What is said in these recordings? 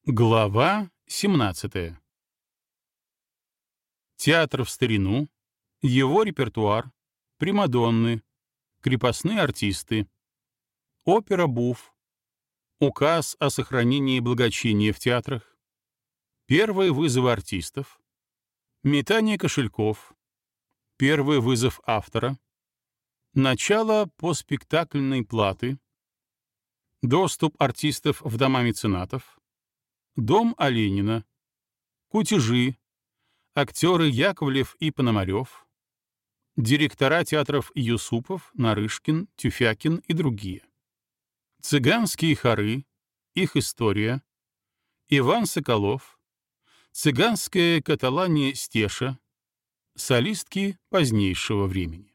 Глава 17. Театр в старину, его репертуар, примадонны, крепостные артисты, опера буф, указ о сохранении благочиния в театрах, первые вызовы артистов, метание кошельков, первый вызов автора, начало постспектакльной платы, доступ артистов в дома меценатов, дом Оленина, кутежи, актеры Яковлев и Пономарев, директора театров Юсупов, Нарышкин, Тюфякин и другие, цыганские хоры, их история, Иван Соколов, цыганская Каталания Стеша, солистки позднейшего времени.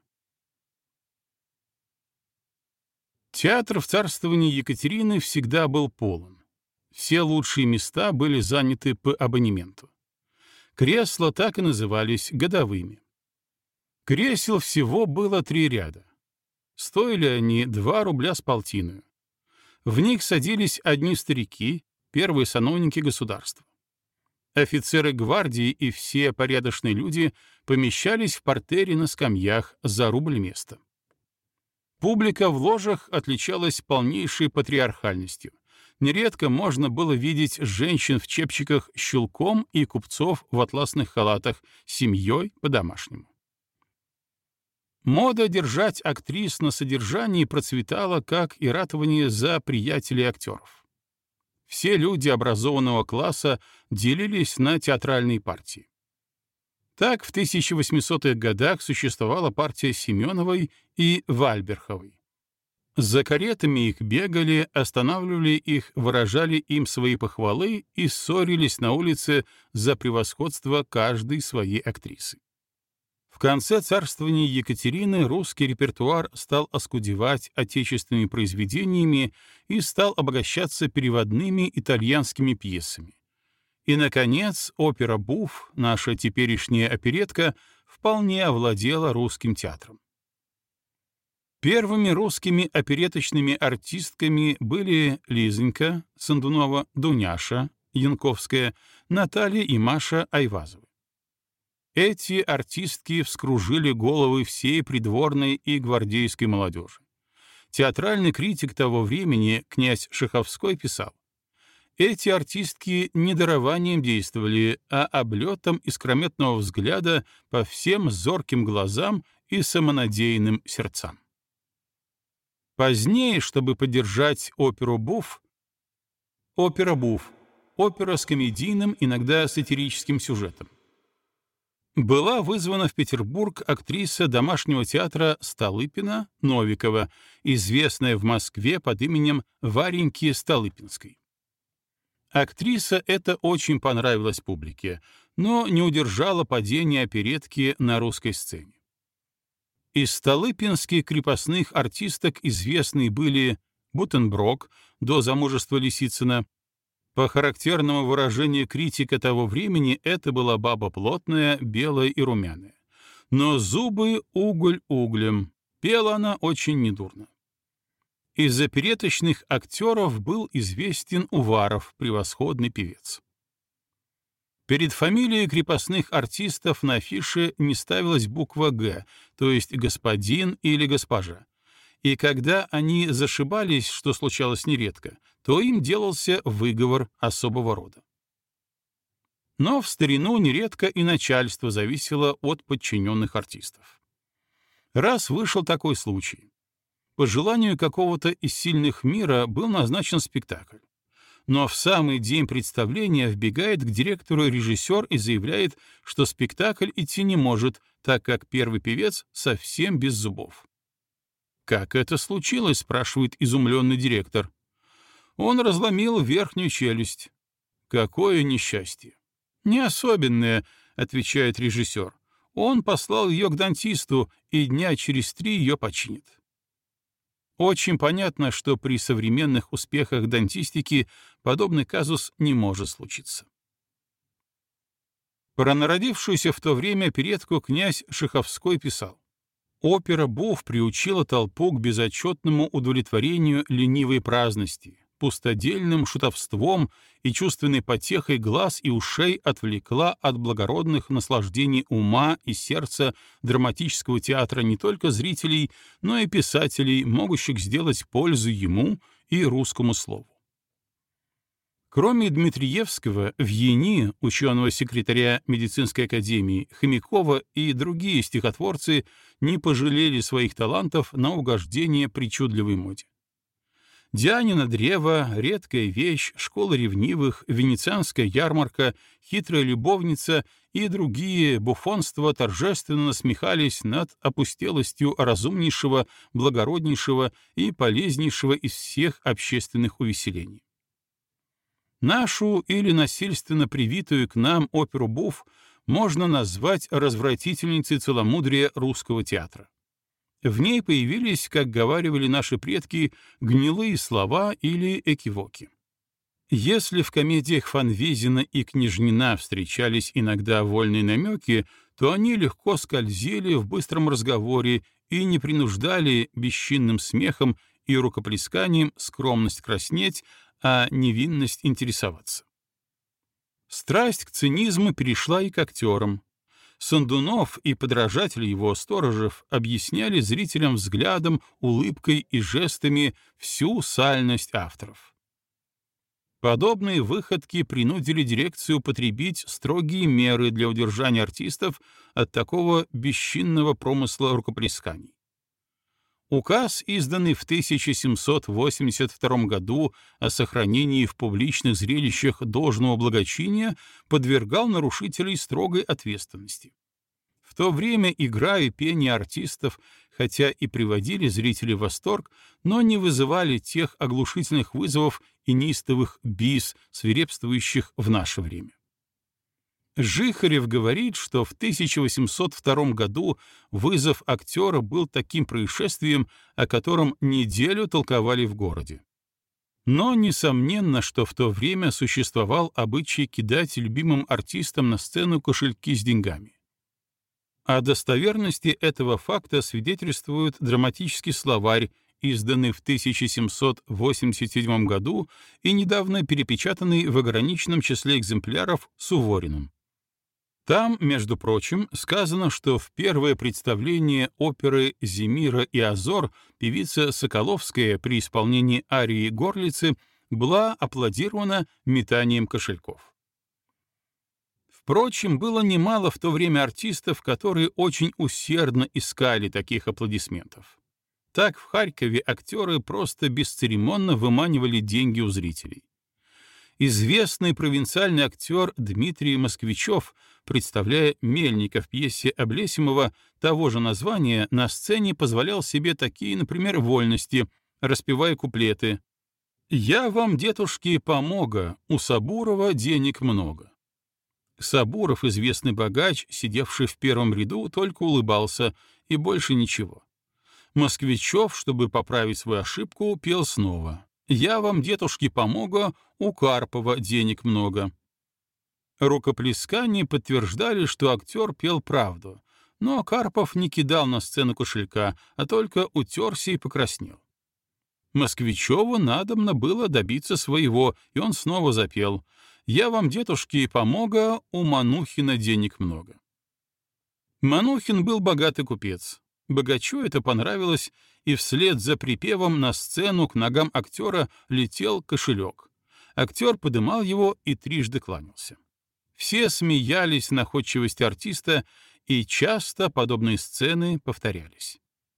Театр в царствовании Екатерины всегда был полон. Все лучшие места были заняты по абонементу. Кресла так и назывались годовыми. Кресел всего было 3 ряда. Стоили они 2 рубля с полтиною. В них садились одни старики, первые сановники государства. Офицеры гвардии и все порядочные люди помещались в партере на скамьях за рубль места. Публика в ложах отличалась полнейшей патриархальностью. Нередко можно было видеть женщин в чепчиках с чулком и купцов в атласных халатах, семьей по-домашнему. Мода держать актрис на содержании процветала, как и ратование за приятелей актеров. Все люди образованного класса делились на театральные партии. Так в 1800-х годах существовала партия Семеновой и Вальберховой. За каретами их бегали, останавливали их, выражали им свои похвалы и ссорились на улице за превосходство каждой своей актрисы. В конце царствования Екатерины русский репертуар стал оскудевать отечественными произведениями и стал обогащаться переводными итальянскими пьесами. И, наконец, опера буф, наша теперешняя оперетка, вполне овладела русским театром. Первыми русскими опереточными артистками были Лизонька Сандунова, Дуняша Янковская, Наталья и Маша Айвазовы. Эти артистки вскружили головы всей придворной и гвардейской молодежи. Театральный критик того времени, князь Шаховской, писал: «Эти артистки не дарованием действовали, а облетом искрометного взгляда по всем зорким глазам и самонадеянным сердцам». Позднее, чтобы поддержать оперу буф, опера буф — опера с комедийным, иногда сатирическим сюжетом, была вызвана в Петербург актриса домашнего театра Столыпина Новикова, известная в Москве под именем Вареньки Столыпинской. Актриса эта очень понравилась публике, но не удержала падения оперетки на русской сцене. Из столыпинских крепостных артисток известные были Бутенброк до замужества Лисицына. По характерному выражению критика того времени это была баба плотная, белая и румяная. Но зубы уголь углем, пела она очень недурно. Из опереточных актеров был известен Уваров, превосходный певец. Перед фамилией крепостных артистов на афише не ставилась буква «Г», то есть господин или госпожа. И когда они зашибались, что случалось нередко, то им делался выговор особого рода. Но в старину нередко и начальство зависело от подчиненных артистов. Раз вышел такой случай. По желанию какого-то из сильных мира был назначен спектакль. Но в самый день представления вбегает к директору режиссер и заявляет, что спектакль идти не может, так как первый певец совсем без зубов. «Как это случилось?» — спрашивает изумленный директор. «Он разломил верхнюю челюсть». «Какое несчастье!» «Не особенное», — отвечает режиссер. «Он послал ее к дантисту, и дня через 3 ее починит». Очень понятно, что при современных успехах дантистики подобный казус не может случиться. Про народившуюся в то время оперетку князь Шаховской писал: «Опера буф приучила толпу к безотчетному удовлетворению ленивой праздности, пустодельным шутовством и чувственной потехой глаз и ушей отвлекла от благородных наслаждений ума и сердца драматического театра не только зрителей, но и писателей, могущих сделать пользу ему и русскому слову. Кроме Дмитриевского, Вьени, ученого-секретаря медицинской академии, Хомякова и другие стихотворцы не пожалели своих талантов на угождение причудливой моде. Дианина древо, редкая вещь, школа ревнивых, венецианская ярмарка, хитрая любовница и другие буфонства торжественно насмехались над опустелостью разумнейшего, благороднейшего и полезнейшего из всех общественных увеселений. Нашу или насильственно привитую к нам оперу буф можно назвать развратительницей целомудрия русского театра. В ней появились, как говаривали наши предки, гнилые слова или экивоки. Если в комедиях Фанвизина и Княжнина встречались иногда вольные намеки, то они легко скользили в быстром разговоре и не принуждали бесчинным смехом и рукоплесканием скромность краснеть, а невинность интересоваться. Страсть к цинизму перешла и к актерам. Сандунов и подражатели его Сторожев объясняли зрителям взглядом, улыбкой и жестами всю сальность авторов. Подобные выходки принудили дирекцию употребить строгие меры для удержания артистов от такого бесчинного промысла рукоплесканий. Указ, изданный в 1782 году о сохранении в публичных зрелищах должного благочиния, подвергал нарушителей строгой ответственности. В то время игра и пение артистов, хотя и приводили зрителей в восторг, но не вызывали тех оглушительных вызовов и неистовых бис, свирепствующих в наше время. Жихарев говорит, что в 1802 году вызов актера был таким происшествием, о котором неделю толковали в городе. Но несомненно, что в то время существовал обычай кидать любимым артистам на сцену кошельки с деньгами. О достоверности этого факта свидетельствует драматический словарь, изданный в 1787 году и недавно перепечатанный в ограниченном числе экземпляров Сувориным. Там, между прочим, сказано, что в первое представление оперы «Земира и Азор» певица Соколовская при исполнении арии Горлицы была аплодирована метанием кошельков. Впрочем, было немало в то время артистов, которые очень усердно искали таких аплодисментов. Так в Харькове актеры просто бесцеремонно выманивали деньги у зрителей. Известный провинциальный актер Дмитрий Москвичев, представляя Мельника в пьесе Облесимова того же названия, на сцене позволял себе такие, например, вольности, распевая куплеты «Я вам, дедушки, помога, у Сабурова денег много». Сабуров, известный богач, сидевший в первом ряду, только улыбался, и больше ничего. Москвичев, чтобы поправить свою ошибку, пел снова «Я вам, дедушки, помога, у Карпова денег много». Рукоплескания подтверждали, что актер пел правду, но Карпов не кидал на сцену кошелька, а только утерся и покраснел. Москвичеву надобно было добиться своего, и он снова запел «Я вам, дедушки, помога, у Манухина денег много». Манухин был богатый купец. Богачу это понравилось, и вслед за припевом на сцену к ногам актера летел кошелек. Актер подымал его и трижды кланялся. Все смеялись в находчивости артиста, и часто подобные сцены повторялись.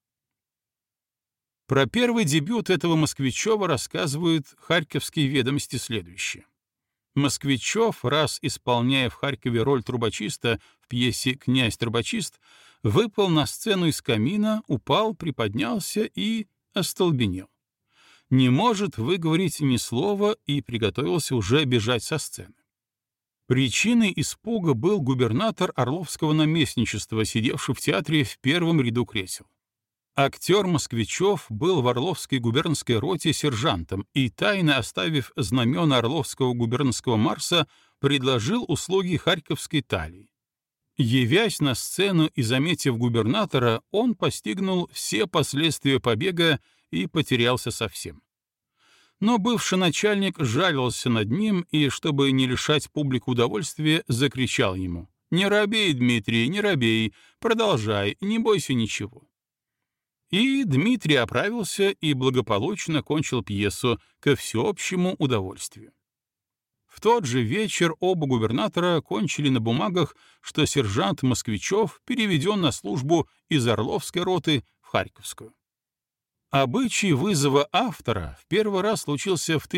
Про первый дебют этого Москвичева рассказывают харьковские ведомости следующее. Москвичев, раз исполняя в Харькове роль трубочиста в пьесе «Князь-трубочист», выпал на сцену из камина, упал, приподнялся и остолбенел. Не может выговорить ни слова и приготовился уже бежать со сцены. Причиной испуга был губернатор Орловского наместничества, сидевший в театре в первом ряду кресел. Актер Москвичев был в Орловской губернской роте сержантом и, тайно оставив знамена Орловского губернского марса, предложил услуги Харьковской талии. Явясь на сцену и заметив губернатора, он постигнул все последствия побега и потерялся совсем. Но бывший начальник жалился над ним и, чтобы не лишать публику удовольствия, закричал ему: «Не робей, Дмитрий, не робей, продолжай, не бойся ничего». И Дмитрий оправился и благополучно кончил пьесу ко всеобщему удовольствию. В тот же вечер оба губернатора кончили на бумагах, что сержант Москвичев переведен на службу из Орловской роты в Харьковскую. Обычай вызова автора в первый раз случился в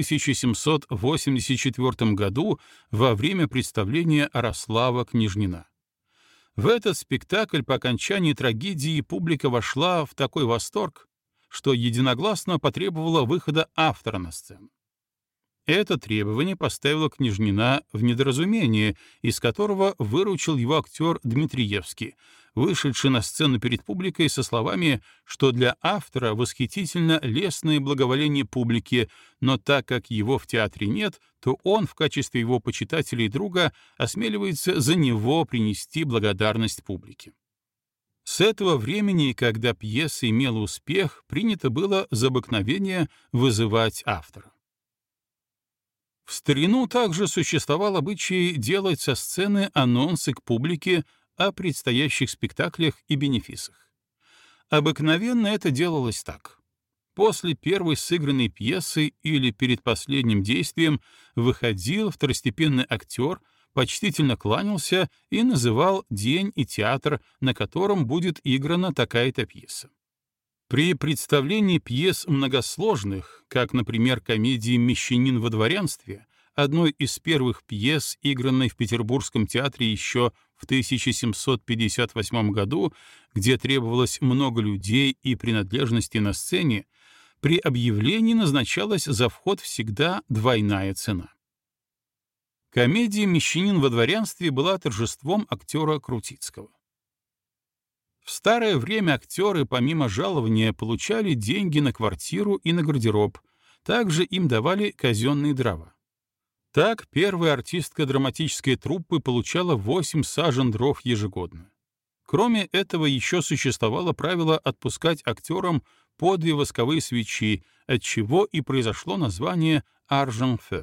1784 году во время представления Арослава Княжнина. В этот спектакль по окончании трагедии публика вошла в такой восторг, что единогласно потребовала выхода автора на сцену. Это требование поставило Княжнина в недоразумение, из которого выручил его актер Дмитриевский, вышедший на сцену перед публикой со словами, что для автора восхитительно лестное благоволение публики, но так как его в театре нет, то он в качестве его почитателя и друга осмеливается за него принести благодарность публике. С этого времени, когда пьеса имела успех, принято было за обыкновение вызывать автора. В старину также существовал обычай делать со сцены анонсы к публике о предстоящих спектаклях и бенефисах. Обыкновенно это делалось так. После первой сыгранной пьесы или перед последним действием выходил второстепенный актер, почтительно кланялся и называл день и театр, на котором будет играна такая-то пьеса. При представлении пьес многосложных, как, например, комедии «Мещанин во дворянстве», одной из первых пьес, игранной в Петербургском театре еще в 1758 году, где требовалось много людей и принадлежности на сцене, при объявлении назначалась за вход всегда двойная цена. Комедия «Мещанин во дворянстве» была торжеством актера Крутицкого. В старое время актеры помимо жалования получали деньги на квартиру и на гардероб, также им давали казенные дрова. Так первая артистка драматической труппы получала 8 сажен дров ежегодно. Кроме этого еще существовало правило отпускать актерам по 2 восковые свечи, отчего и произошло название «аржан-фе».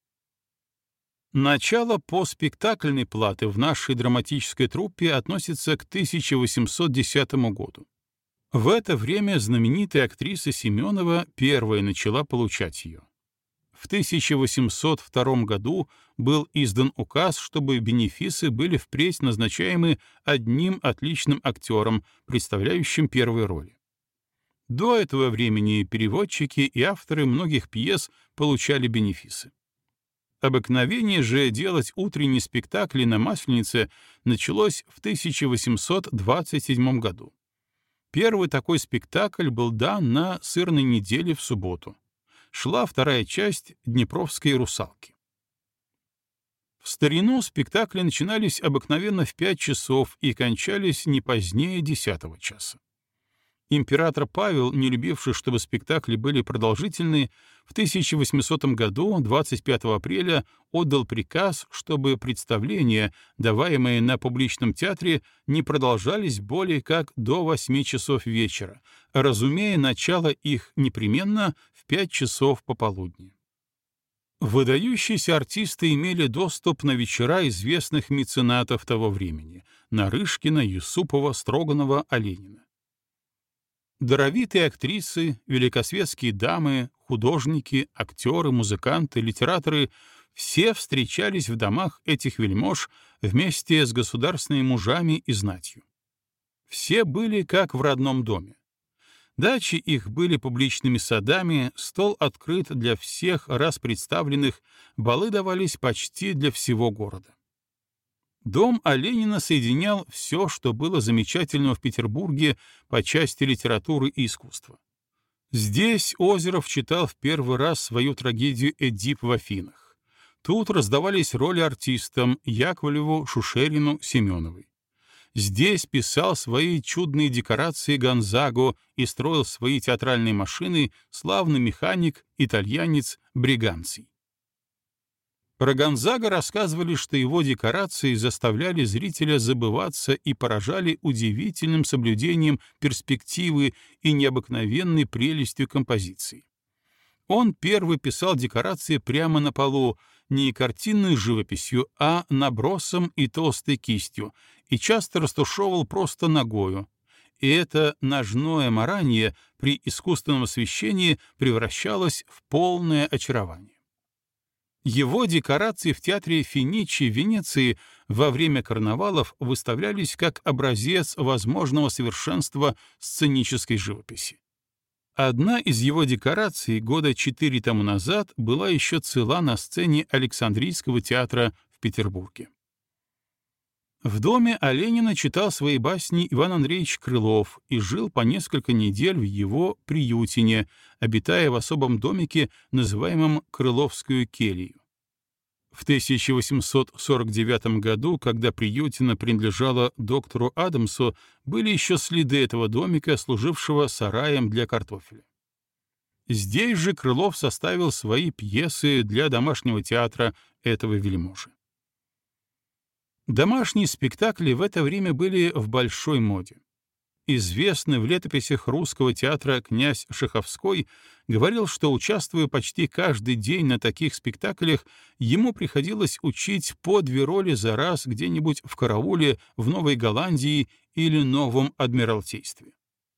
Начало постспектакльной платы в нашей драматической труппе относится к 1810 году. В это время знаменитая актриса Семенова первая начала получать ее. В 1802 году был издан указ, чтобы бенефисы были впредь назначаемы одним отличным актером, представляющим первые роли. До этого времени переводчики и авторы многих пьес получали бенефисы. Обыкновение же делать утренние спектакли на Масленице началось в 1827 году. Первый такой спектакль был дан на сырной неделе в субботу. Шла вторая часть «Днепровской русалки». В старину спектакли начинались обыкновенно в 5 часов и кончались не позднее 10 часа. Император Павел, не любивший, чтобы спектакли были продолжительны, в 1800 году, 25 апреля, отдал приказ, чтобы представления, даваемые на публичном театре, не продолжались более как до 8 часов вечера, разумея начало их непременно в 5 часов пополудни. Выдающиеся артисты имели доступ на вечера известных меценатов того времени — Нарышкина, Юсупова, Строганова, Оленина. Даровитые актрисы, великосветские дамы, художники, актеры, музыканты, литераторы — все встречались в домах этих вельмож вместе с государственными мужами и знатью. Все были как в родном доме. Дачи их были публичными садами, стол открыт для всех раз представленных, балы давались почти для всего города. Дом Оленина соединял все, что было замечательного в Петербурге по части литературы и искусства. Здесь Озеров читал в первый раз свою трагедию «Эдип в Афинах». Тут раздавались роли артистам Яковлеву, Шушерину, Семеновой. Здесь писал свои чудные декорации Гонзаго и строил свои театральные машины славный механик, итальянец Бриганций. Про Гонзаго рассказывали, что его декорации заставляли зрителя забываться и поражали удивительным соблюдением перспективы и необыкновенной прелестью композиции. Он первый писал декорации прямо на полу, не картинной живописью, а набросом и толстой кистью, и часто растушевывал просто ногою. И это ножное маранье при искусственном освещении превращалось в полное очарование. Его декорации в театре Финичи в Венеции во время карнавалов выставлялись как образец возможного совершенства сценической живописи. Одна из его декораций года 4 тому назад была еще цела на сцене Александрийского театра в Петербурге. В доме Оленина читал свои басни Иван Андреевич Крылов и жил по несколько недель в его приютине, обитая в особом домике, называемом Крыловскую келью. В 1849 году, когда приютина принадлежала доктору Адамсу, были еще следы этого домика, служившего сараем для картофеля. Здесь же Крылов составил свои пьесы для домашнего театра этого вельможи. Домашние спектакли в это время были в большой моде. Известный в летописях русского театра князь Шаховской говорил, что, участвуя почти каждый день на таких спектаклях, ему приходилось учить по 2 роли за раз где-нибудь в карауле в Новой Голландии или Новом Адмиралтействе.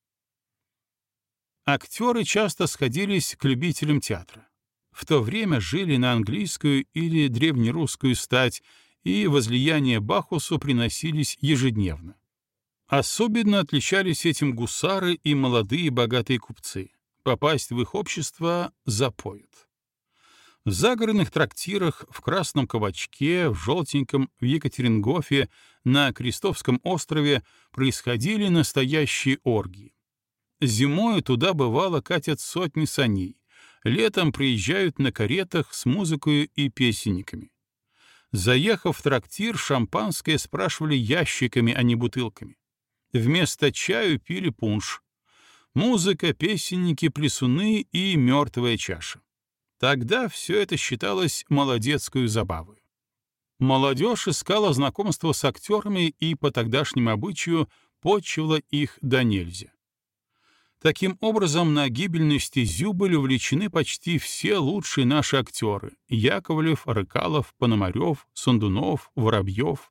Актеры часто сходились к любителям театра. В то время жили на английскую или древнерусскую стать, и возлияния Бахусу приносились ежедневно. Особенно отличались этим гусары и молодые богатые купцы. Попасть в их общество запоют. В загородных трактирах, в Красном Кабачке, в Желтеньком, в Екатерингофе, на Крестовском острове происходили настоящие оргии. Зимою туда бывало катят сотни саней, летом приезжают на каретах с музыкой и песенниками. Заехав в трактир, шампанское спрашивали ящиками, а не бутылками. Вместо чаю пили пунш. Музыка, песенники, плясуны и мертвая чаша. Тогда все это считалось молодецкую забавой. Молодежь искала знакомства с актерами и по тогдашнему обычаю почивала их до нельзя. Таким образом, на гибельную стезю были увлечены почти все лучшие наши актеры — Яковлев, Рыкалов, Пономарев, Сандунов, Воробьев.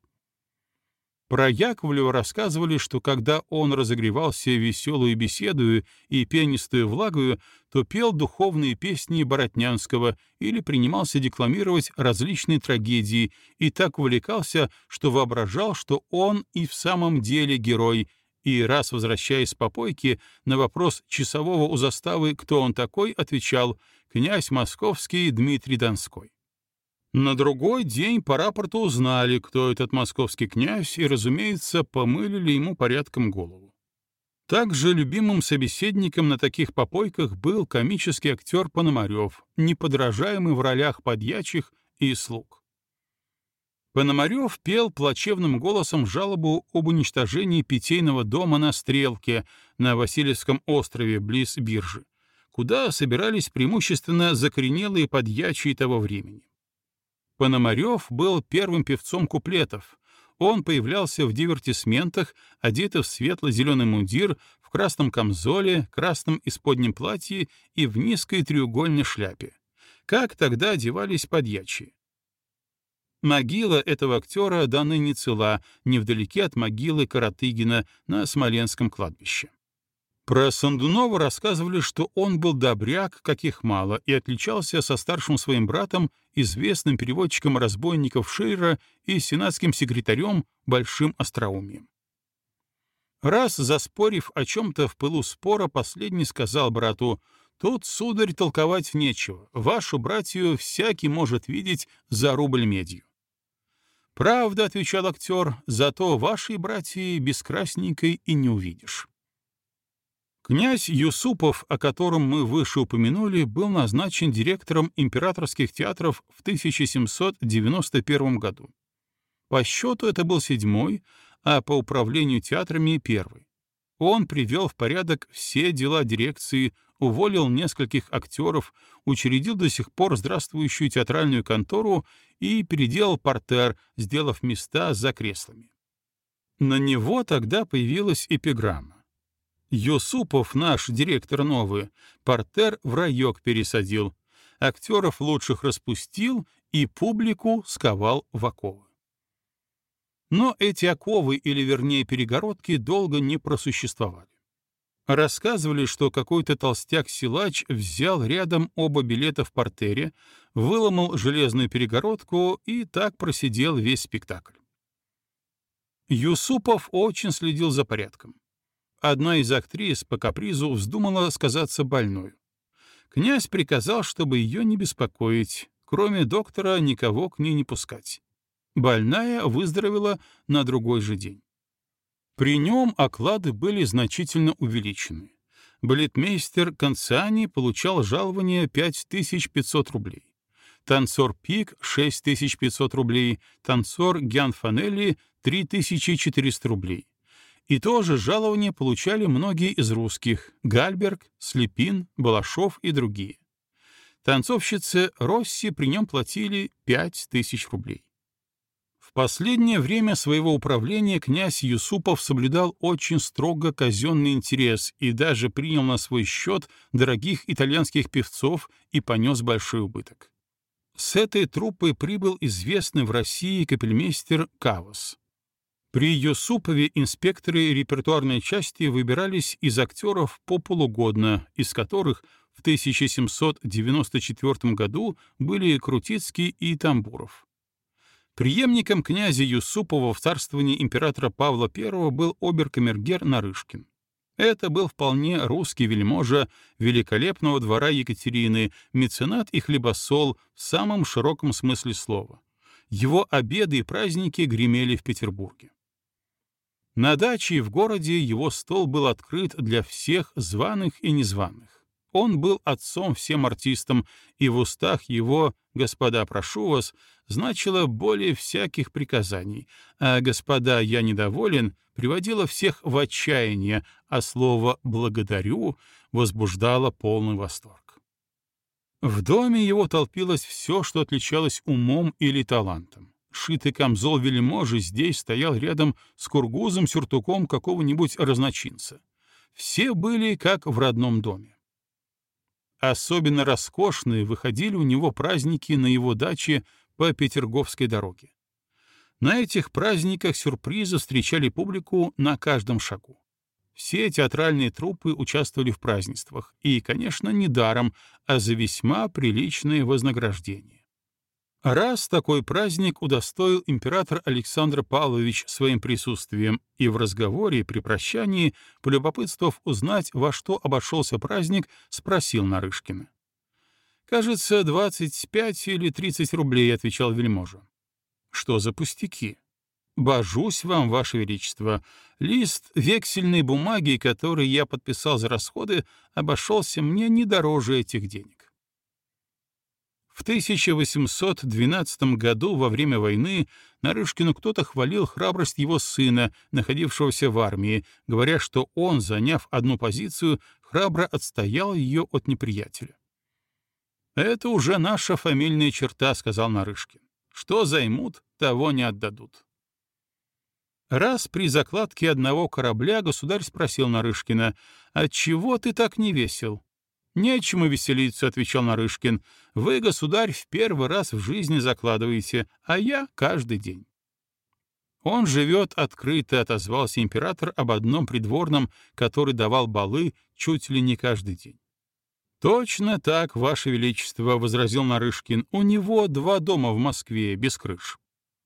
Про Яковлева рассказывали, что когда он разогревался веселую беседою и пенистую влагою, то пел духовные песни Боротнянского или принимался декламировать различные трагедии и так увлекался, что воображал, что он и в самом деле герой, и раз, возвращаясь с попойки, на вопрос часового у заставы, кто он такой, отвечал: «Князь московский Дмитрий Донской». На другой день по рапорту узнали, кто этот московский князь, и, разумеется, помылили ему порядком голову. Также любимым собеседником на таких попойках был комический актер Пономарев, неподражаемый в ролях подьячих и слуг. Пономарев пел плачевным голосом жалобу об уничтожении питейного дома на Стрелке на Васильевском острове близ биржи, куда собирались преимущественно закоренелые подьячие того времени. Пономарев был первым певцом куплетов. Он появлялся в дивертисментах, одетый в светло-зеленый мундир, в красном камзоле, красном исподнем платье и в низкой треугольной шляпе. Как тогда одевались подьячие? Могила этого актера до ныне цела, невдалеке от могилы Каратыгина на Смоленском кладбище. Про Сандунова рассказывали, что он был добряк, каких мало, и отличался со старшим своим братом, известным переводчиком разбойников Шиллера и сенатским секретарем Большим остроумием. Раз, заспорив о чем-то в пылу спора, последний сказал брату: «Тут, сударь, толковать нечего, вашу братью всякий может видеть за рубль медью». «Правда», — отвечал актер, — «зато вашей братьи без красненькой и не увидишь». Князь Юсупов, о котором мы выше упомянули, был назначен директором императорских театров в 1791 году. По счету это был 7-й, а по управлению театрами — 1-й. Он привел в порядок все дела дирекции, уволил нескольких актеров, учредил до сих пор здравствующую театральную контору и переделал партер, сделав места за креслами. На него тогда появилась эпиграмма: Юсупов, наш директор новый, партер в райок пересадил, актеров лучших распустил и публику сковал в оковы. Но эти оковы, или вернее перегородки, долго не просуществовали. Рассказывали, что какой-то толстяк-силач взял рядом оба билета в партере, выломал железную перегородку и так просидел весь спектакль. Юсупов очень следил за порядком. Одна из актрис по капризу вздумала сказаться больной. Князь приказал, чтобы ее не беспокоить, кроме доктора никого к ней не пускать. Больная выздоровела на другой же день. При нем оклады были значительно увеличены. Балетмейстер Конциани получал жалование 5500 рублей. Танцор Пик — 6500 рублей, танцор Гианфанелли — 3400 рублей. И тоже жалование получали многие из русских — Гальберг, Слепин, Балашов и другие. Танцовщице Росси при нем платили 5000 рублей. В последнее время своего управления князь Юсупов соблюдал очень строго казенный интерес и даже принял на свой счет дорогих итальянских певцов и понес большой убыток. С этой труппой прибыл известный в России капельмейстер Кавос. При Юсупове инспекторы репертуарной части выбирались из актеров по полугодно, из которых в 1794 году были Крутицкий и Тамбуров. Преемником князя Юсупова в царствовании императора Павла I был обер-камергер Нарышкин. Это был вполне русский вельможа великолепного двора Екатерины, меценат и хлебосол в самом широком смысле слова. Его обеды и праздники гремели в Петербурге. На даче и в городе его стол был открыт для всех званых и незваных. Он был отцом всем артистам, и в устах его «Господа, прошу вас» значило более всяких приказаний, а «Господа, я недоволен» приводило всех в отчаяние, а слово «благодарю» возбуждало полный восторг. В доме его толпилось все, что отличалось умом или талантом. Шитый камзол вельможи здесь стоял рядом с кургузом-сюртуком какого-нибудь разночинца. Все были как в родном доме. Особенно роскошные выходили у него праздники на его даче по Петерговской дороге. На этих праздниках сюрпризы встречали публику на каждом шагу. Все театральные труппы участвовали в празднествах, и, конечно, не даром, а за весьма приличное вознаграждение. Раз такой праздник удостоил император Александр Павлович своим присутствием, и в разговоре при прощании, полюбопытствовав узнать, во что обошелся праздник, спросил Нарышкина. «Кажется, 25 или 30 рублей», — отвечал вельможа. «Что за пустяки? Божусь вам, Ваше Величество, лист вексельной бумаги, который я подписал за расходы, обошелся мне не дороже этих денег». В 1812 году во время войны Нарышкину кто-то хвалил храбрость его сына, находившегося в армии, говоря, что он, заняв одну позицию, храбро отстоял ее от неприятеля. «Это уже наша фамильная черта», — сказал Нарышкин. «Что займут, того не отдадут». Раз при закладке одного корабля государь спросил Нарышкина: «Отчего ты так не весел?» «Нечему веселиться», — отвечал Нарышкин. «Вы, государь, в первый раз в жизни закладываете, а я каждый день». «Он живет открыто», — отозвался император об одном придворном, который давал балы чуть ли не каждый день. «Точно так, Ваше Величество», — возразил Нарышкин. «У него 2 дома в Москве, без крыш».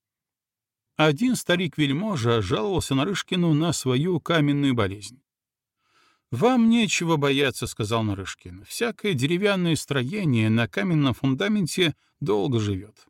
Один старик-вельможа жаловался Нарышкину на свою каменную болезнь. «Вам нечего бояться», — сказал Нарышкин. «Всякое деревянное строение на каменном фундаменте долго живет».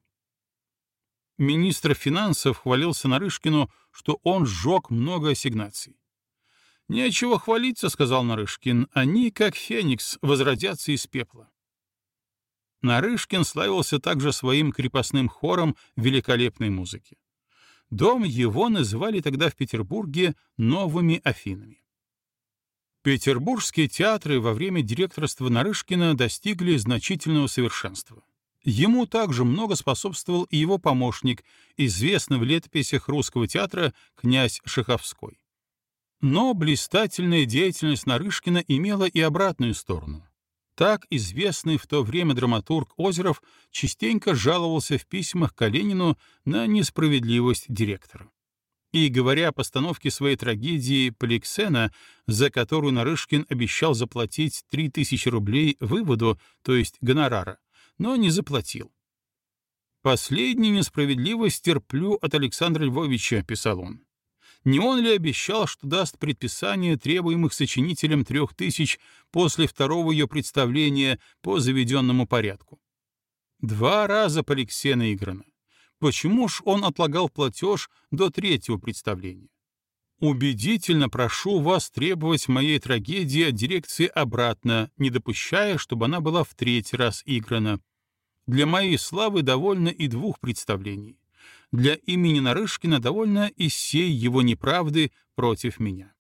Министр финансов хвалился Нарышкину, что он сжег много ассигнаций. «Нечего хвалиться», — сказал Нарышкин. «Они, как феникс, возродятся из пепла». Нарышкин славился также своим крепостным хором великолепной музыки. Дом его называли тогда в Петербурге «Новыми Афинами». Петербургские театры во время директорства Нарышкина достигли значительного совершенства. Ему также много способствовал и его помощник, известный в летописях русского театра князь Шаховской. Но блистательная деятельность Нарышкина имела и обратную сторону. Так известный в то время драматург Озеров частенько жаловался в письмах Калинину на несправедливость директора. И, говоря о постановке своей трагедии «Поликсена», за которую Нарышкин обещал заплатить 3000 рублей выводу, то есть гонорара, но не заплатил. «Последнюю несправедливость терплю от Александра Львовича», — писал он. Не он ли обещал, что даст предписание требуемых сочинителем 3000 после второго ее представления по заведенному порядку? 2 раза Поликсена играно. Почему ж он отлагал платеж до 3-го представления? Убедительно прошу вас требовать моей трагедии от дирекции обратно, не допуская, чтобы она была в 3-й раз играна. Для моей славы довольно и 2 представлений. Для имени Нарышкина довольно и сей его неправды против меня.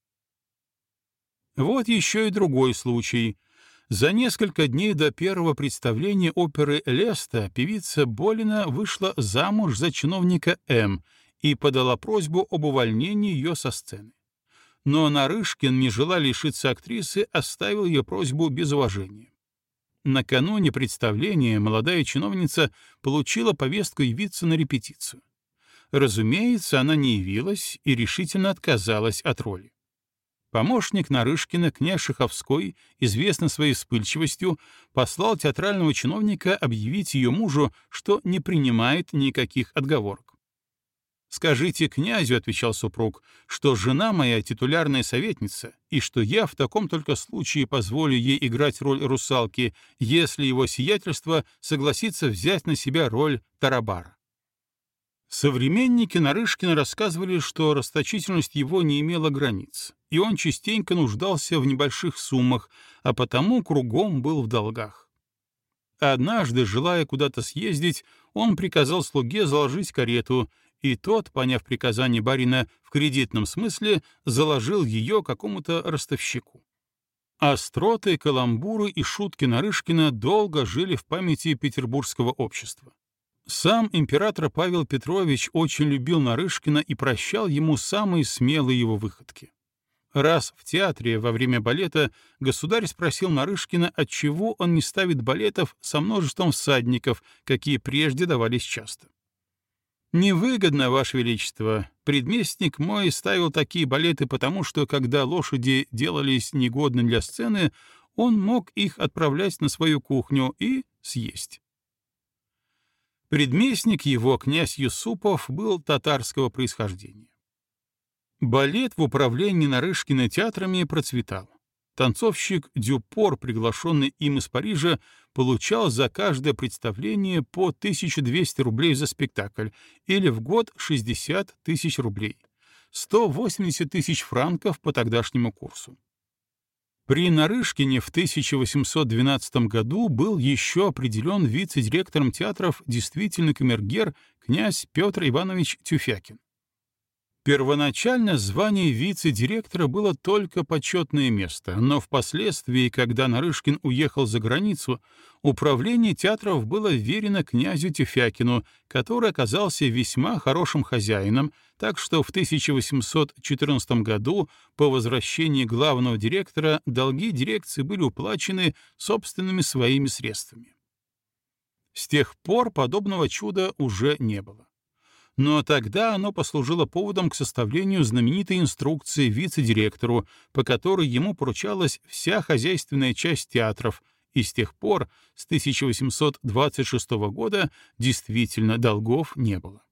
Вот еще и другой случай. За несколько дней до первого представления оперы «Леста» певица Болина вышла замуж за чиновника М. и подала просьбу об увольнении ее со сцены. Но Нарышкин, не желая лишиться актрисы, оставил ее просьбу без уважения. Накануне представления молодая чиновница получила повестку явиться на репетицию. Разумеется, она не явилась и решительно отказалась от роли. Помощник Нарышкина, князь Шаховской, известный своей вспыльчивостью, послал театрального чиновника объявить ее мужу, что не принимает никаких отговорок. «Скажите князю», — отвечал супруг, — «что жена моя титулярная советница, и что я в таком только случае позволю ей играть роль русалки, если его сиятельство согласится взять на себя роль Тарабара». Современники Нарышкина рассказывали, что расточительность его не имела границ, и он частенько нуждался в небольших суммах, а потому кругом был в долгах. Однажды, желая куда-то съездить, он приказал слуге заложить карету, и тот, поняв приказание барина в кредитном смысле, заложил ее какому-то ростовщику. Остроты, каламбуры и шутки Нарышкина долго жили в памяти петербургского общества. Сам император Павел Петрович очень любил Нарышкина и прощал ему самые смелые его выходки. Раз в театре во время балета государь спросил Нарышкина, отчего он не ставит балетов со множеством всадников, какие прежде давались часто. «Невыгодно, Ваше Величество. Предместник мой ставил такие балеты потому, что, когда лошади делались негодны для сцены, он мог их отправлять на свою кухню и съесть». Предместник его, князь Юсупов, был татарского происхождения. Балет в управлении Нарышкина театрами процветал. Танцовщик Дюпор, приглашенный им из Парижа, получал за каждое представление по 1200 рублей за спектакль или в год 60 000 рублей, 180 000 франков по тогдашнему курсу. При Нарышкине в 1812 году был еще определен вице-директором театров действительный камергер князь Петр Иванович Тюфякин. Первоначально звание вице-директора было только почетное место, но впоследствии, когда Нарышкин уехал за границу, управление театров было вверено князю Тюфякину, который оказался весьма хорошим хозяином, так что в 1814 году по возвращении главного директора долги дирекции были уплачены собственными своими средствами. С тех пор подобного чуда уже не было. Но тогда оно послужило поводом к составлению знаменитой инструкции вице-директору, по которой ему поручалась вся хозяйственная часть театров, и с тех пор, с 1826 года, действительно долгов не было.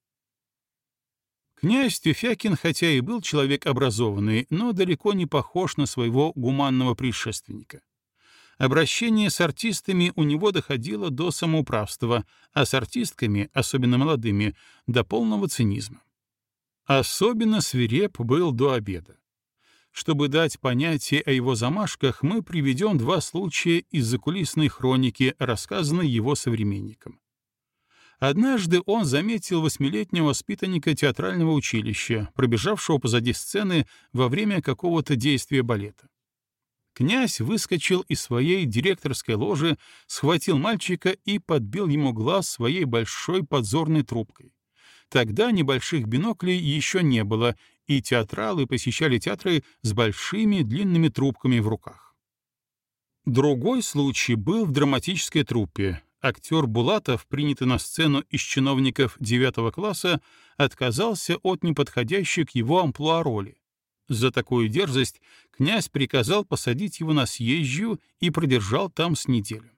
Князь Тюфякин, хотя и был человек образованный, но далеко не похож на своего гуманного предшественника. Обращение с артистами у него доходило до самоуправства, а с артистками, особенно молодыми, до полного цинизма. Особенно свиреп был до обеда. Чтобы дать понятие о его замашках, мы приведем 2 случая из закулисной хроники, рассказанной его современникам. Однажды он заметил 8-летнего воспитанника театрального училища, пробежавшего позади сцены во время какого-то действия балета. Князь выскочил из своей директорской ложи, схватил мальчика и подбил ему глаз своей большой подзорной трубкой. Тогда небольших биноклей еще не было, и театралы посещали театры с большими длинными трубками в руках. Другой случай был в драматической труппе. Актер Булатов, принятый на сцену из чиновников 9 класса, отказался от неподходящей к его амплуа роли. За такую дерзость князь приказал посадить его на съезжую и продержал там с неделю.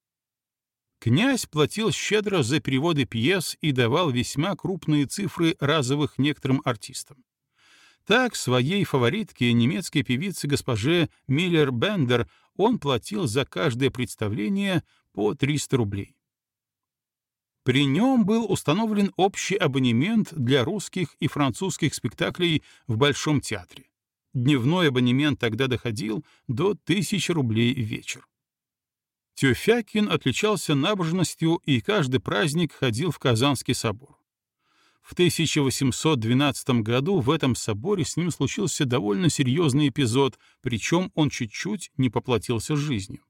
Князь платил щедро за переводы пьес и давал весьма крупные цифры разовых некоторым артистам. Так, своей фаворитке, немецкой певице госпоже Миллер-Бендер, он платил за каждое представление по 300 рублей. При нем был установлен общий абонемент для русских и французских спектаклей в Большом театре. Дневной абонемент тогда доходил до 1000 рублей в вечер. Тюфякин отличался набожностью и каждый праздник ходил в Казанский собор. В 1812 году в этом соборе с ним случился довольно серьезный эпизод, причем он чуть-чуть не поплатился жизнью.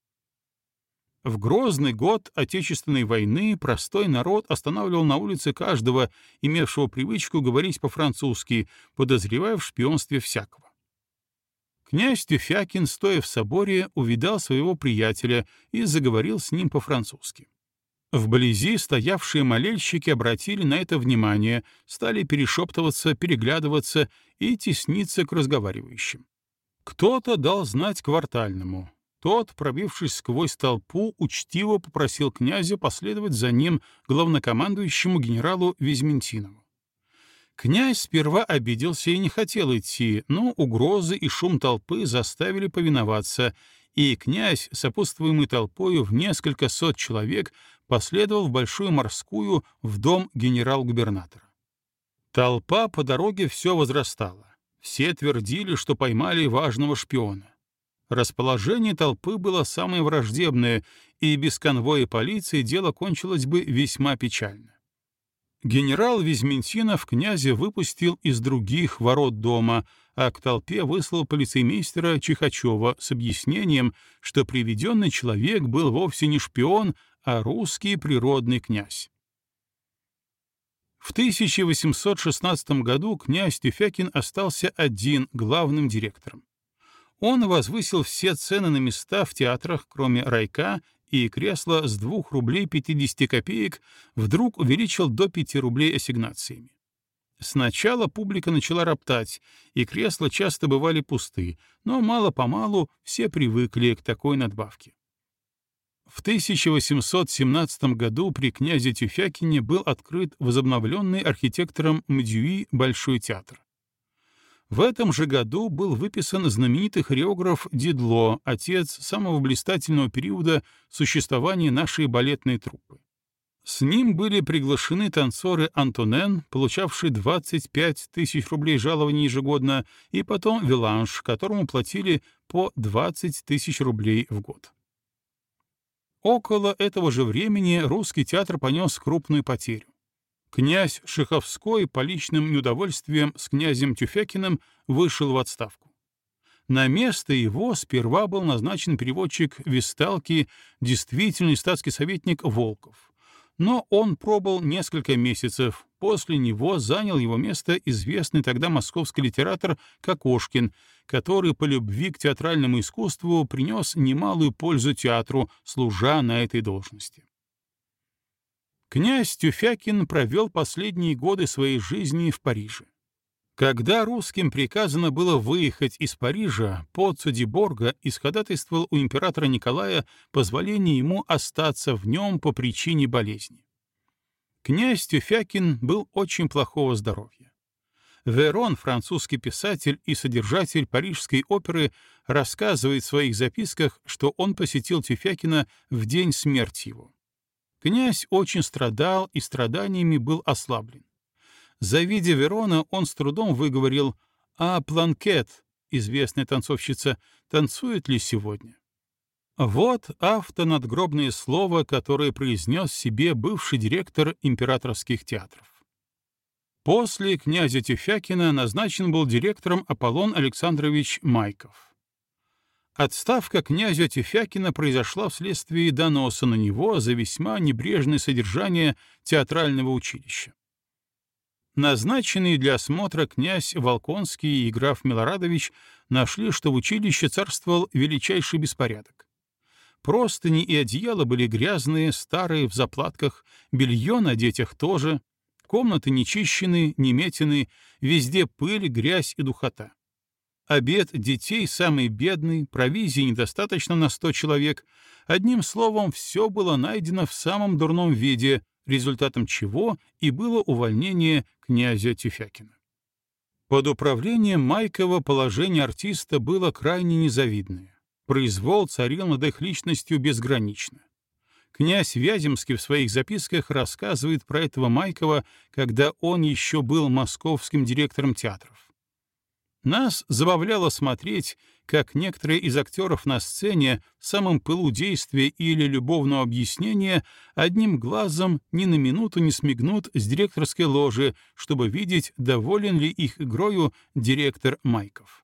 В грозный год Отечественной войны простой народ останавливал на улице каждого, имевшего привычку говорить по-французски, подозревая в шпионстве всякого. Князь Тюфякин, стоя в соборе, увидал своего приятеля и заговорил с ним по-французски. Вблизи стоявшие молельщики обратили на это внимание, стали перешептываться, переглядываться и тесниться к разговаривающим. Кто-то дал знать квартальному. Тот, пробившись сквозь толпу, учтиво попросил князя последовать за ним главнокомандующему генералу Визментинову. Князь сперва обиделся и не хотел идти, но угрозы и шум толпы заставили повиноваться, и князь, сопутствуемый толпою в несколько сот человек, последовал в Большую Морскую в дом генерал-губернатора. Толпа по дороге все возрастала. Все твердили, что поймали важного шпиона. Расположение толпы было самое враждебное, и без конвоя полиции дело кончилось бы весьма печально. Генерал Визментинов князя выпустил из других ворот дома, а к толпе выслал полицеймейстера Чихачева с объяснением, что приведенный человек был вовсе не шпион, а русский природный князь. В 1816 году князь Тюфякин остался один главным директором. Он возвысил все цены на места в театрах, кроме райка, и кресло с 2 рублей 50 копеек вдруг увеличил до 5 рублей ассигнациями. Сначала публика начала роптать, и кресла часто бывали пусты, но мало-помалу все привыкли к такой надбавке. В 1817 году при князе Тюфякине был открыт возобновленный архитектором Мдюи Большой театр. В этом же году был выписан знаменитый хореограф Дидло, отец самого блистательного периода существования нашей балетной труппы. С ним были приглашены танцоры Антонен, получавший 25 тысяч рублей жалования ежегодно, и потом Виланж, которому платили по 20 тысяч рублей в год. Около этого же времени русский театр понес крупную потерю. Князь Шиховской по личным неудовольствиям с князем Тюфякиным вышел в отставку. На место его сперва был назначен переводчик Весталки, действительный статский советник Волков. Но он пробыл несколько месяцев, после него занял его место известный тогда московский литератор Кокошкин, который по любви к театральному искусству принес немалую пользу театру, служа на этой должности. Князь Тюфякин провел последние годы своей жизни в Париже. Когда русским приказано было выехать из Парижа, подсудья Борга исходатайствовал у императора Николая позволение ему остаться в нем по причине болезни. Князь Тюфякин был очень плохого здоровья. Верон, французский писатель и содержатель Парижской оперы, рассказывает в своих записках, что он посетил Тюфякина в день смерти его. Князь очень страдал и страданиями был ослаблен. Завидя Верона, он с трудом выговорил: «А Планкет, известная танцовщица, танцует ли сегодня?» Вот автонадгробное слово, которое произнес себе бывший директор императорских театров. После князя Тюфякина назначен был директором Аполлон Александрович Майков. Отставка князя Тюфякина произошла вследствие доноса на него за весьма небрежное содержание театрального училища. Назначенные для осмотра князь Волконский и граф Милорадович нашли, что в училище царствовал величайший беспорядок. Простыни и одеяла были грязные, старые, в заплатках, белье на детях тоже, комнаты нечищены, неметены, везде пыль, грязь и духота. Обед детей самый бедный, провизии недостаточно на 100 человек. Одним словом, все было найдено в самом дурном виде, результатом чего и было увольнение князя Тюфякина. Под управлением Майкова положение артиста было крайне незавидное. Произвол царил над их личностью безгранично. Князь Вяземский в своих записках рассказывает про этого Майкова, когда он еще был московским директором театров. Нас забавляло смотреть, как некоторые из актеров на сцене в самом пылу действия или любовного объяснения одним глазом ни на минуту не смигнут с директорской ложи, чтобы видеть, доволен ли их игрою директор Майков.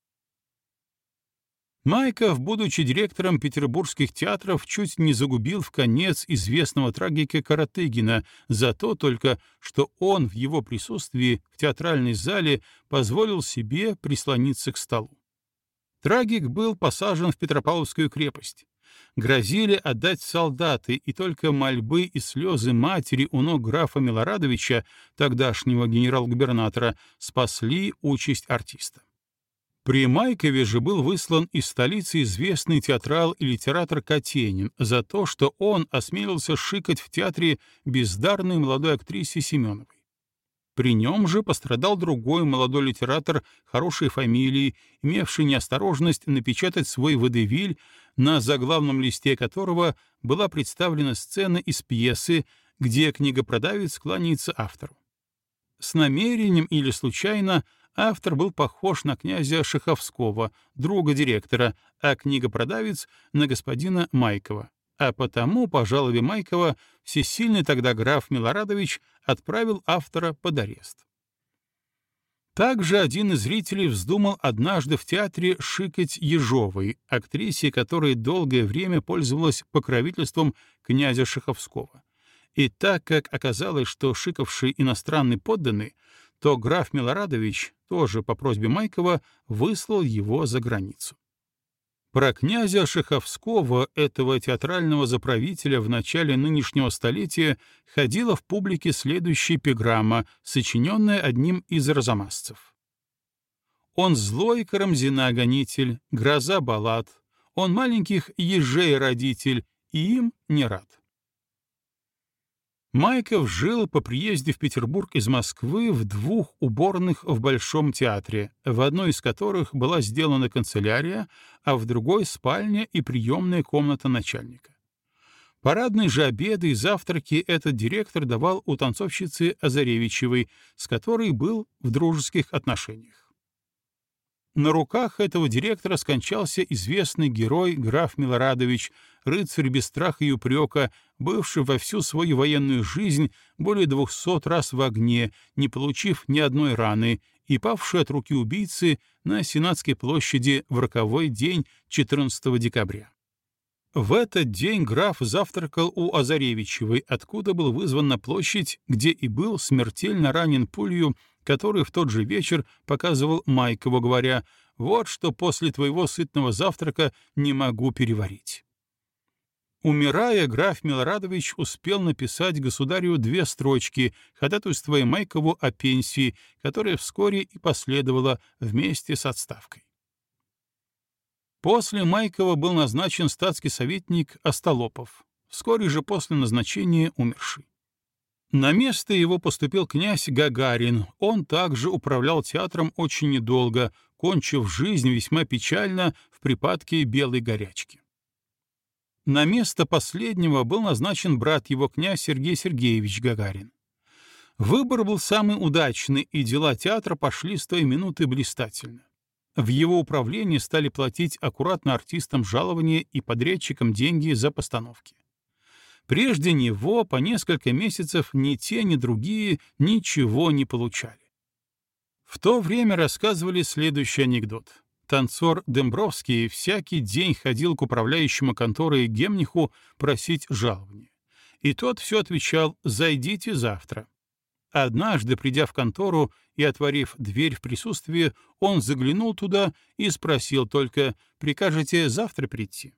Майков, будучи директором петербургских театров, чуть не загубил в конец известного трагика Каратыгина за то только, что он в его присутствии в театральной зале позволил себе прислониться к столу. Трагик был посажен в Петропавловскую крепость. Грозили отдать солдаты, и только мольбы и слезы матери у ног графа Милорадовича, тогдашнего генерал-губернатора, спасли участь артиста. При Майкове же был выслан из столицы известный театрал и литератор Катенин за то, что он осмелился шикать в театре бездарной молодой актрисе Семеновой. При нем же пострадал другой молодой литератор хорошей фамилии, имевший неосторожность напечатать свой водевиль, на заглавном листе которого была представлена сцена из пьесы, где книгопродавец кланяется автору. С намерением или случайно автор был похож на князя Шаховского, друга директора, а книгопродавец — на господина Майкова. А потому, по жалобе Майкова, всесильный тогда граф Милорадович отправил автора под арест. Также один из зрителей вздумал однажды в театре шикать Ежовой, актрисе, которая долгое время пользовалась покровительством князя Шаховского. И так как оказалось, что шикавший иностранный подданный, то граф Милорадович, тоже по просьбе Майкова, выслал его за границу. Про князя Шаховского, этого театрального заправителя в начале нынешнего столетия, ходила в публике следующая эпиграмма, сочиненная одним из арзамасцев. «Он злой Карамзина-гонитель, гроза баллад, он маленьких ежей родитель, и им не рад». Майков жил по приезде в Петербург из Москвы в 2 уборных в Большом театре, в одной из которых была сделана канцелярия, а в другой — спальня и приемная комната начальника. Парадные же обеды и завтраки этот директор давал у танцовщицы Азаревичевой, с которой был в дружеских отношениях. На руках этого директора скончался известный герой граф Милорадович, рыцарь без страха и упрека, бывший во всю свою военную жизнь более 200 раз в огне, не получив ни одной раны, и павший от руки убийцы на Сенатской площади в роковой день 14 декабря. В этот день граф завтракал у Азаревичевой, откуда был вызван на площадь, где и был смертельно ранен пулею, который в тот же вечер показывал Майкову, говоря: «Вот что после твоего сытного завтрака не могу переварить». Умирая, граф Милорадович успел написать государю 2 строчки, ходатайствуя Майкову о пенсии, которая вскоре и последовала вместе с отставкой. После Майкова был назначен статский советник Остолопов, вскоре же после назначения умерший. На место его поступил князь Гагарин, он также управлял театром очень недолго, кончив жизнь весьма печально в припадке белой горячки. На место последнего был назначен брат его, князь Сергей Сергеевич Гагарин. Выбор был самый удачный, и дела театра пошли с той минуты блистательно. В его управлении стали платить аккуратно артистам жалования и подрядчикам деньги за постановки. Прежде него по несколько месяцев ни те, ни другие ничего не получали. В то время рассказывали следующий анекдот. Танцор Дембровский всякий день ходил к управляющему конторой Гемниху просить жалования. И тот все отвечал: «Зайдите завтра». Однажды, придя в контору и отворив дверь в присутствии, он заглянул туда и спросил только: «Прикажете завтра прийти?»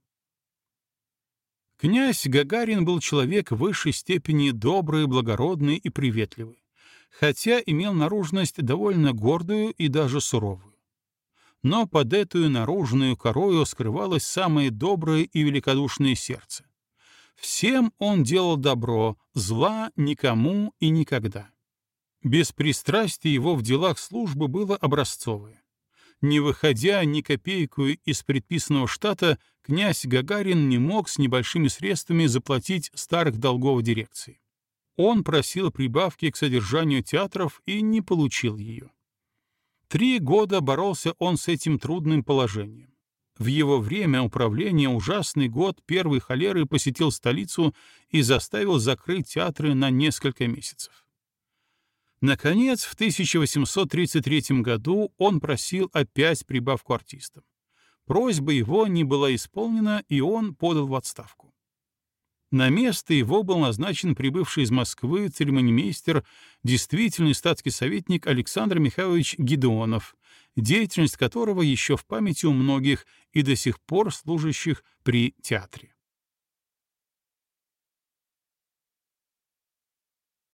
Князь Гагарин был человек в высшей степени добрый, благородный и приветливый, хотя имел наружность довольно гордую и даже суровую. Но под эту наружную корою скрывалось самое доброе и великодушное сердце. Всем он делал добро, зла никому и никогда. Беспристрастие его в делах службы было образцовое. Не выходя ни копейку из предписанного штата, князь Гагарин не мог с небольшими средствами заплатить старых долгов дирекции. Он просил прибавки к содержанию театров и не получил ее. 3 года боролся он с этим трудным положением. В его время управления ужасный год первой холеры посетил столицу и заставил закрыть театры на несколько месяцев. Наконец, в 1833 году он просил опять прибавку артистам. Просьба его не была исполнена, и он подал в отставку. На место его был назначен прибывший из Москвы церемонимейстер, действительный статский советник Александр Михайлович Гедеонов, деятельность которого еще в памяти у многих и до сих пор служащих при театре.